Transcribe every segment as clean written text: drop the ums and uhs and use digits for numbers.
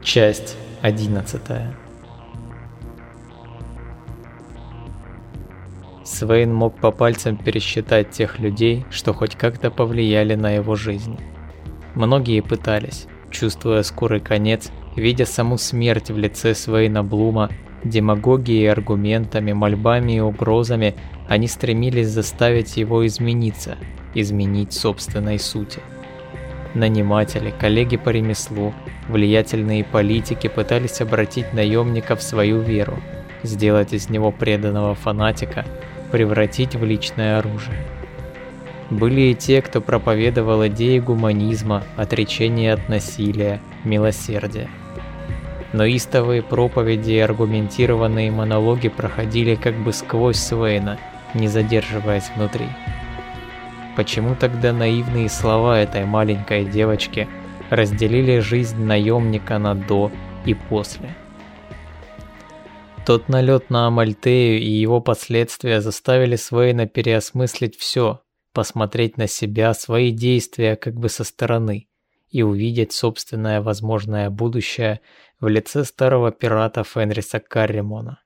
Часть 11. Свейн мог по пальцам пересчитать тех людей, что хоть как-то повлияли на его жизнь. Многие пытались, чувствуя скорый конец, видя саму смерть в лице Свейна Блума, демагогией, аргументами, мольбами и угрозами, они стремились заставить его измениться, изменить собственной сути. Наниматели, коллеги по ремеслу, влиятельные политики пытались обратить наемника в свою веру, сделать из него преданного фанатика, превратить в личное оружие. Были и те, кто проповедовал идеи гуманизма, отречения от насилия, милосердия. Но истовые проповеди и аргументированные монологи проходили как бы сквозь Свейна, не задерживаясь внутри. Почему тогда наивные слова этой маленькой девочки разделили жизнь наемника на до и после? Тот налет на Амальтею и его последствия заставили Свейна переосмыслить все, посмотреть на себя, свои действия как бы со стороны и увидеть собственное возможное будущее в лице старого пирата Фенриса Карримона.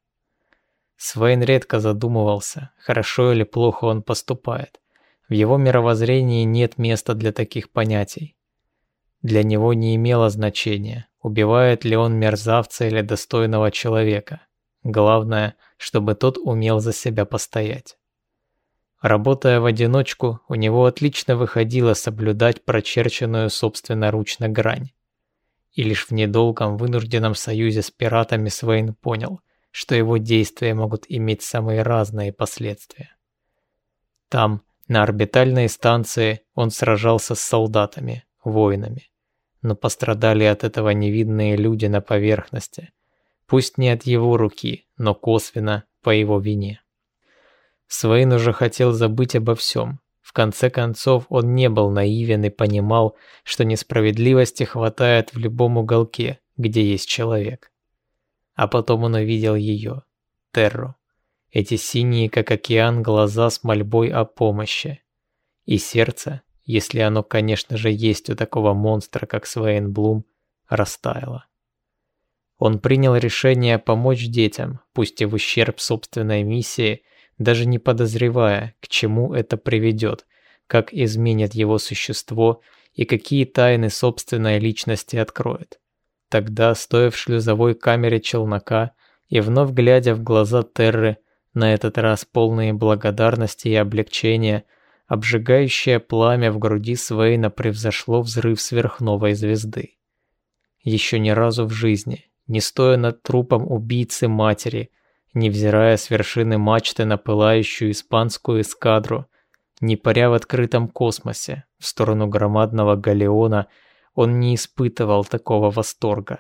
Свейн редко задумывался, хорошо или плохо он поступает. В его мировоззрении нет места для таких понятий. Для него не имело значения, убивает ли он мерзавца или достойного человека. Главное, чтобы тот умел за себя постоять. Работая в одиночку, у него отлично выходило соблюдать прочерченную собственноручно грань. И лишь в недолгом вынужденном союзе с пиратами Свейн понял, что его действия могут иметь самые разные последствия. Там, на орбитальной станции, он сражался с солдатами, воинами, но пострадали от этого невидные люди на поверхности, пусть не от его руки, но косвенно по его вине. Свейн уже хотел забыть обо всем. В конце концов, он не был наивен и понимал, что несправедливости хватает в любом уголке, где есть человек. А потом он увидел ее, Терру. Эти синие, как океан, глаза с мольбой о помощи. И сердце, если оно, конечно же, есть у такого монстра, как Свейн Блум, растаяло. Он принял решение помочь детям, пусть и в ущерб собственной миссии, даже не подозревая, к чему это приведет, как изменит его существо и какие тайны собственной личности откроет. Тогда, стоя в шлюзовой камере челнока и вновь глядя в глаза Терры, на этот раз полные благодарности и облегчения, обжигающее пламя в груди Свейна превзошло взрыв сверхновой звезды. Еще ни разу в жизни, не стоя над трупом убийцы матери, не взирая с вершины мачты на пылающую испанскую эскадру, не паря в открытом космосе в сторону громадного галеона, он не испытывал такого восторга.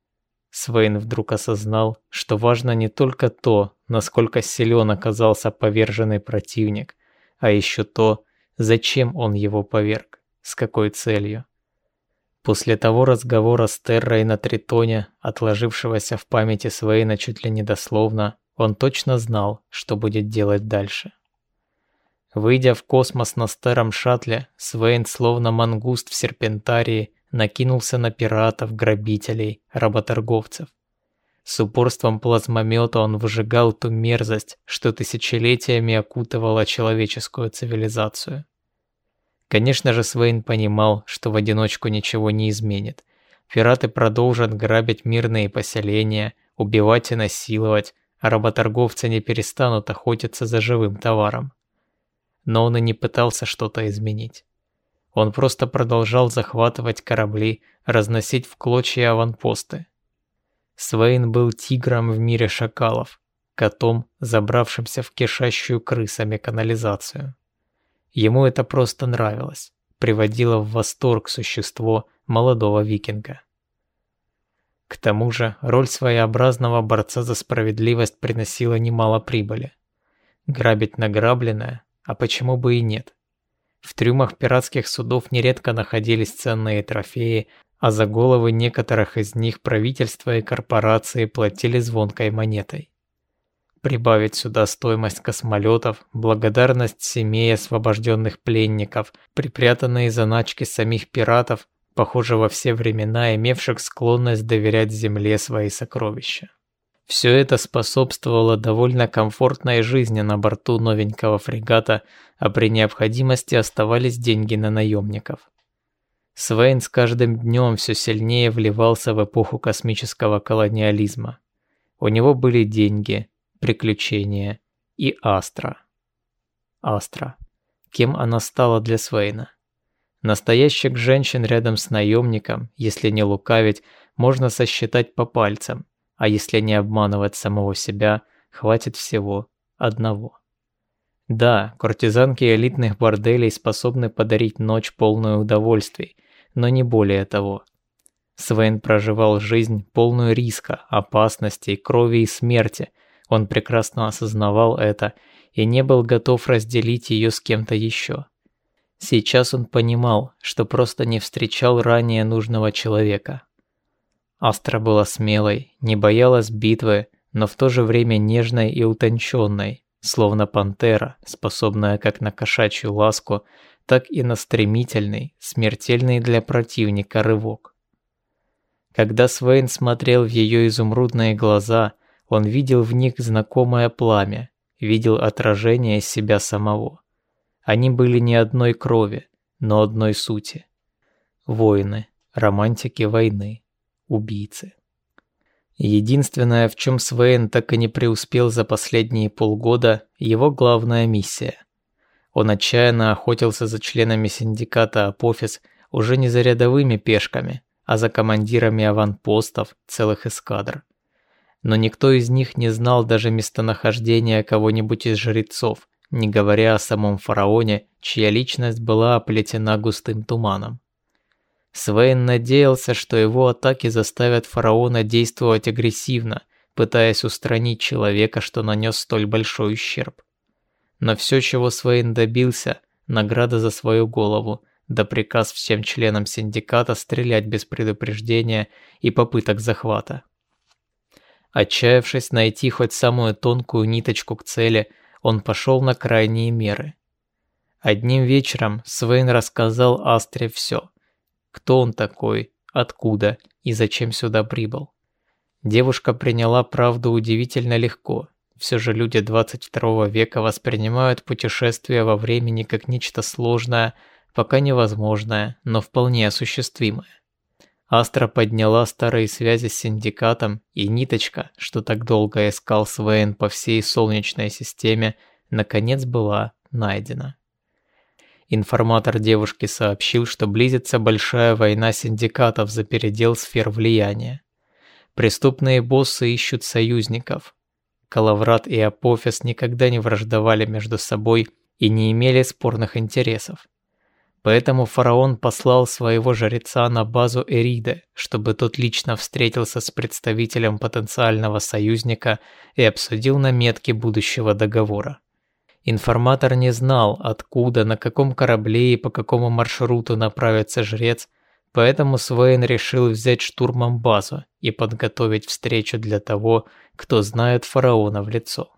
Свейн вдруг осознал, что важно не только то, насколько силен оказался поверженный противник, а еще то, зачем он его поверг, с какой целью. После того разговора с Террой на Тритоне, отложившегося в памяти Свейна чуть ли не дословно, он точно знал, что будет делать дальше. Выйдя в космос на старом шаттле, Свейн, словно мангуст в серпентарии, накинулся на пиратов, грабителей, работорговцев. С упорством плазмомета он выжигал ту мерзость, что тысячелетиями окутывала человеческую цивилизацию. Конечно же, Свейн понимал, что в одиночку ничего не изменит. Пираты продолжат грабить мирные поселения, убивать и насиловать, а работорговцы не перестанут охотиться за живым товаром. Но он и не пытался что-то изменить. Он просто продолжал захватывать корабли, разносить в клочья аванпосты. Свейн был тигром в мире шакалов, котом, забравшимся в кишащую крысами канализацию. Ему это просто нравилось, приводило в восторг существо молодого викинга. К тому же роль своеобразного борца за справедливость приносила немало прибыли. Грабить награбленное, а почему бы и нет? В трюмах пиратских судов нередко находились ценные трофеи, а за головы некоторых из них правительства и корпорации платили звонкой монетой. Прибавить сюда стоимость космолетов, благодарность семей освобожденных пленников, припрятанные заначки самих пиратов, похоже, во все времена имевших склонность доверять земле свои сокровища. Все это способствовало довольно комфортной жизни на борту новенького фрегата, а при необходимости оставались деньги на наемников. Свейн с каждым днем все сильнее вливался в эпоху космического колониализма. У него были деньги, приключения и Астра. Астра. Кем она стала для Свейна? Настоящих женщин рядом с наемником, если не лукавить, можно сосчитать по пальцам, а если не обманывать самого себя, хватит всего одного. Да, куртизанки элитных борделей способны подарить ночь полную удовольствий, но не более того. Свейн проживал жизнь полную риска, опасностей, крови и смерти. Он прекрасно осознавал это и не был готов разделить ее с кем-то еще. Сейчас он понимал, что просто не встречал ранее нужного человека. Астра была смелой, не боялась битвы, но в то же время нежной и утонченной, словно пантера, способная как на кошачью ласку, так и на стремительный, смертельный для противника рывок. Когда Свейн смотрел в ее изумрудные глаза, он видел в них знакомое пламя, видел отражение себя самого. Они были не одной крови, но одной сути. Воины, романтики войны, убийцы. Единственное, в чем Свейн так и не преуспел за последние полгода, его главная миссия. Он отчаянно охотился за членами синдиката Апофис уже не за рядовыми пешками, а за командирами аванпостов целых эскадр. Но никто из них не знал даже местонахождения кого-нибудь из жрецов, не говоря о самом фараоне, чья личность была оплетена густым туманом. Свейн надеялся, что его атаки заставят фараона действовать агрессивно, пытаясь устранить человека, что нанес столь большой ущерб. Но все, чего Свейн добился, награда за свою голову, да приказ всем членам синдиката стрелять без предупреждения и попыток захвата. Отчаявшись найти хоть самую тонкую ниточку к цели, он пошел на крайние меры. Одним вечером Свейн рассказал Астре все. Кто он такой, откуда и зачем сюда прибыл. Девушка приняла правду удивительно легко. Все же люди 22 века воспринимают путешествия во времени как нечто сложное, пока невозможное, но вполне осуществимое. Астра подняла старые связи с синдикатом, и ниточка, что так долго искал Свейн по всей Солнечной системе, наконец была найдена. Информатор девушки сообщил, что близится большая война синдикатов за передел сфер влияния. Преступные боссы ищут союзников. Калаврат и Апофис никогда не враждовали между собой и не имели спорных интересов. Поэтому фараон послал своего жреца на базу Эриды, чтобы тот лично встретился с представителем потенциального союзника и обсудил наметки будущего договора. Информатор не знал, откуда, на каком корабле и по какому маршруту направится жрец, поэтому Свейн решил взять штурмом базу и подготовить встречу для того, кто знает фараона в лицо.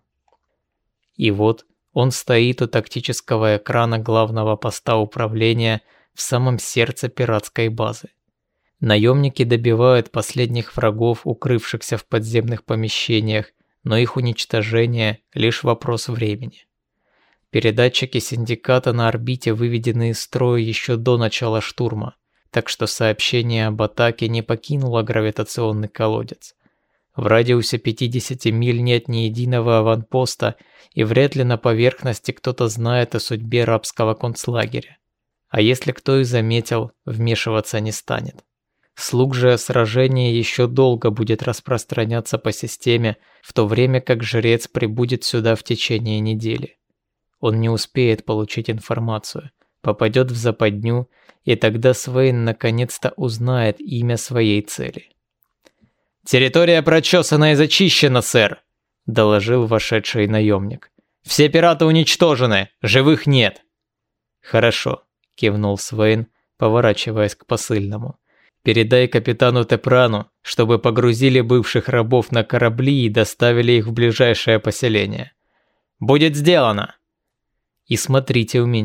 И вот он стоит у тактического экрана главного поста управления в самом сердце пиратской базы. Наемники добивают последних врагов, укрывшихся в подземных помещениях, но их уничтожение – лишь вопрос времени. Передатчики синдиката на орбите выведены из строя еще до начала штурма, так что сообщение об атаке не покинуло гравитационный колодец. В радиусе 50 миль нет ни единого аванпоста, и вряд ли на поверхности кто-то знает о судьбе рабского концлагеря. А если кто и заметил, вмешиваться не станет. Слух же о сражении еще долго будет распространяться по системе, в то время как жрец прибудет сюда в течение недели. Он не успеет получить информацию, попадет в западню, и тогда Свейн наконец-то узнает имя своей цели. «Территория прочесана и зачищена, сэр», — доложил вошедший наемник. «Все пираты уничтожены, живых нет». «Хорошо», — кивнул Свейн, поворачиваясь к посыльному. «Передай капитану Тепрану, чтобы погрузили бывших рабов на корабли и доставили их в ближайшее поселение». «Будет сделано!» «И смотрите у меня.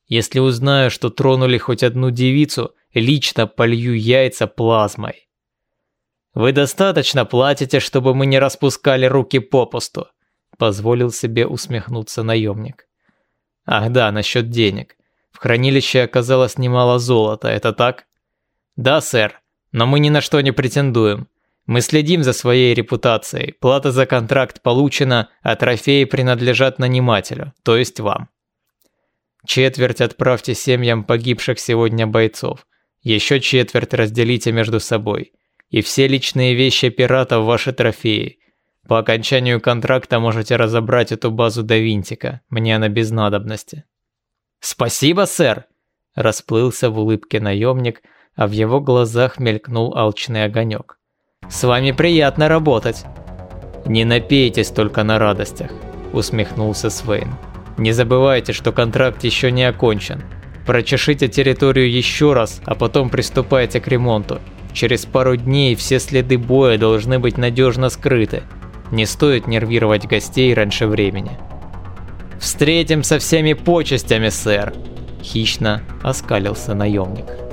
Если узнаю, что тронули хоть одну девицу, лично полью яйца плазмой. Вы достаточно платите, чтобы мы не распускали руки попусту, позволил себе усмехнуться наемник. Ах да, насчет денег. В хранилище оказалось немало золота, это так? Да, сэр, но мы ни на что не претендуем. Мы следим за своей репутацией, плата за контракт получена, а трофеи принадлежат нанимателю, то есть вам. Четверть отправьте семьям погибших сегодня бойцов, еще четверть разделите между собой. И все личные вещи пиратов ваши трофеи. По окончанию контракта можете разобрать эту базу до винтика, мне она без надобности. Спасибо, сэр! Расплылся в улыбке наемник, а в его глазах мелькнул алчный огонек. С вами приятно работать. Не напейтесь только на радостях, усмехнулся Свейн. Не забывайте, что контракт еще не окончен. Прочешите территорию еще раз, а потом приступайте к ремонту. Через пару дней все следы боя должны быть надежно скрыты. Не стоит нервировать гостей раньше времени. «Встретим со всеми почестями, сэр!» Хищно оскалился наемник.